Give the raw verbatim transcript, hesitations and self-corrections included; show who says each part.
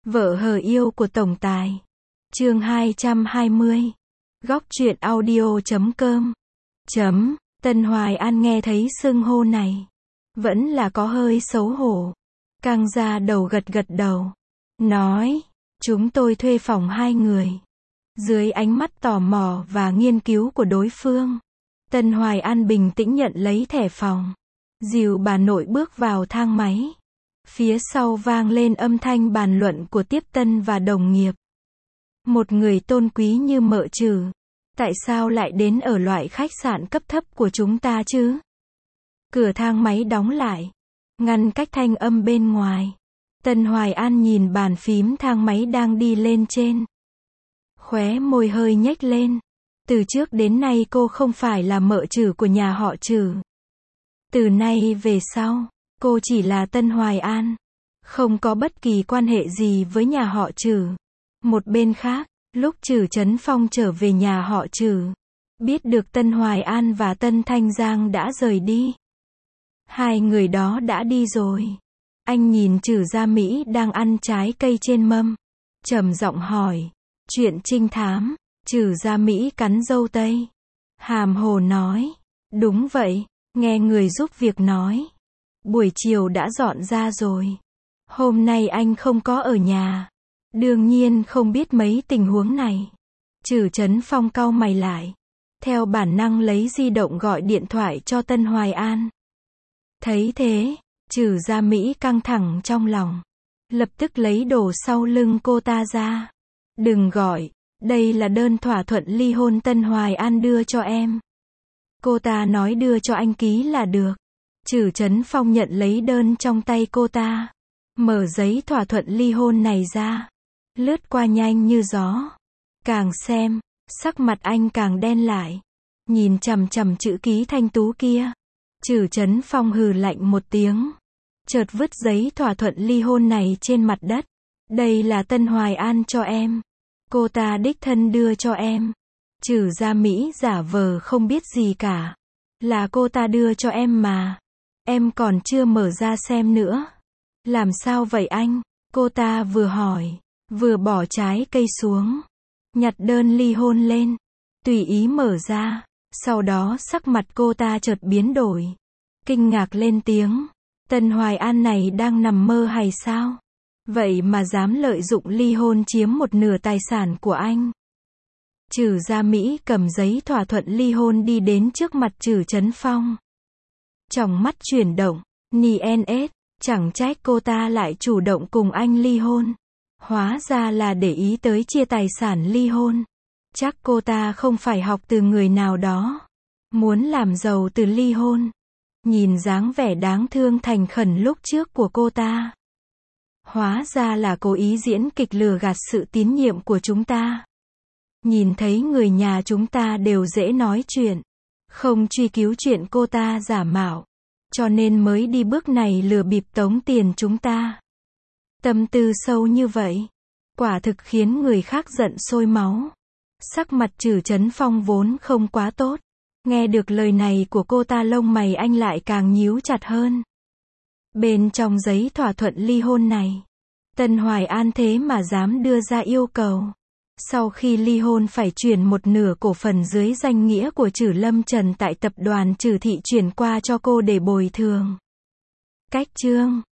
Speaker 1: Vợ hờ yêu của tổng tài. Chương hai trăm hai mươi. Góc truyện audio chấm com. Chấm. Tân Hoài An nghe thấy xưng hô này, vẫn là có hơi xấu hổ. Căng ra đầu gật gật đầu. Nói, chúng tôi thuê phòng hai người. Dưới ánh mắt tò mò và nghiên cứu của đối phương, Tân Hoài An bình tĩnh nhận lấy thẻ phòng. Dìu bà nội bước vào thang máy. Phía sau vang lên âm thanh bàn luận của tiếp tân và đồng nghiệp. Một người tôn quý như Mợ Trử, tại sao lại đến ở loại khách sạn cấp thấp của chúng ta chứ? Cửa thang máy đóng lại, ngăn cách thanh âm bên ngoài. Tân Hoài An nhìn bàn phím thang máy đang đi lên trên. Khóe môi hơi nhếch lên. Từ trước đến nay cô không phải là Mợ Trử của nhà họ Trử. Từ nay về sau, cô chỉ là Tân Hoài An, không có bất kỳ quan hệ gì với nhà họ Trử. Một bên khác, lúc Trử Chấn Phong trở về nhà họ Trử, biết được Tân Hoài An và Tân Thanh Giang đã rời đi. Hai người đó đã đi rồi. Anh nhìn Trử Gia Mỹ đang ăn trái cây trên mâm, trầm giọng hỏi, chuyện trinh thám. Trử Gia Mỹ cắn râu tây, hàm hồ nói, đúng vậy, nghe người giúp việc nói, buổi chiều đã dọn ra rồi. Hôm nay anh không có ở nhà, đương nhiên không biết mấy tình huống này. Trử Chấn Phong cau mày lại, theo bản năng lấy di động gọi điện thoại cho Tân Hoài An. Thấy thế, Trử Gia Mỹ căng thẳng trong lòng, lập tức lấy đồ sau lưng cô ta ra. Đừng gọi, đây là đơn thỏa thuận ly hôn Tân Hoài An đưa cho em. Cô ta nói đưa cho anh ký là được. Trử Chấn Phong nhận lấy đơn trong tay cô ta, mở giấy thỏa thuận ly hôn này ra, lướt qua nhanh như gió. Càng xem, sắc mặt anh càng đen lại, nhìn chằm chằm chữ ký thanh tú kia. Trử Chấn Phong hừ lạnh một tiếng, chợt vứt giấy thỏa thuận ly hôn này trên mặt đất. Đây là Tân Hoài An cho em, cô ta đích thân đưa cho em. Trử Gia Mỹ giả vờ không biết gì cả. Là cô ta đưa cho em mà, em còn chưa mở ra xem nữa. Làm sao vậy anh? Cô ta vừa hỏi, vừa bỏ trái cây xuống, nhặt đơn ly hôn lên, tùy ý mở ra. Sau đó sắc mặt cô ta chợt biến đổi, kinh ngạc lên tiếng, Tân Hoài An này đang nằm mơ hay sao? Vậy mà dám lợi dụng ly hôn chiếm một nửa tài sản của anh. Trử Gia Mỹ cầm giấy thỏa thuận ly hôn đi đến trước mặt Trử Chấn Phong. Trong mắt chuyển động, ni en ét, chẳng trách cô ta lại chủ động cùng anh ly hôn. Hóa ra là để ý tới chia tài sản ly hôn. Chắc cô ta không phải học từ người nào đó, muốn làm giàu từ ly hôn. Nhìn dáng vẻ đáng thương thành khẩn lúc trước của cô ta, hóa ra là cố ý diễn kịch lừa gạt sự tín nhiệm của chúng ta. Nhìn thấy người nhà chúng ta đều dễ nói chuyện, không truy cứu chuyện cô ta giả mạo, cho nên mới đi bước này lừa bịp tống tiền chúng ta. Tâm tư sâu như vậy, quả thực khiến người khác giận sôi máu. Sắc mặt Trử Chấn Phong vốn không quá tốt, nghe được lời này của cô ta lông mày anh lại càng nhíu chặt hơn. Bên trong giấy thỏa thuận ly hôn này, Tân Hoài An thế mà dám đưa ra yêu cầu, sau khi ly hôn phải chuyển một nửa cổ phần dưới danh nghĩa của Trử Lâm Trần tại tập đoàn Trử Thị chuyển qua cho cô để bồi thường. Cách chương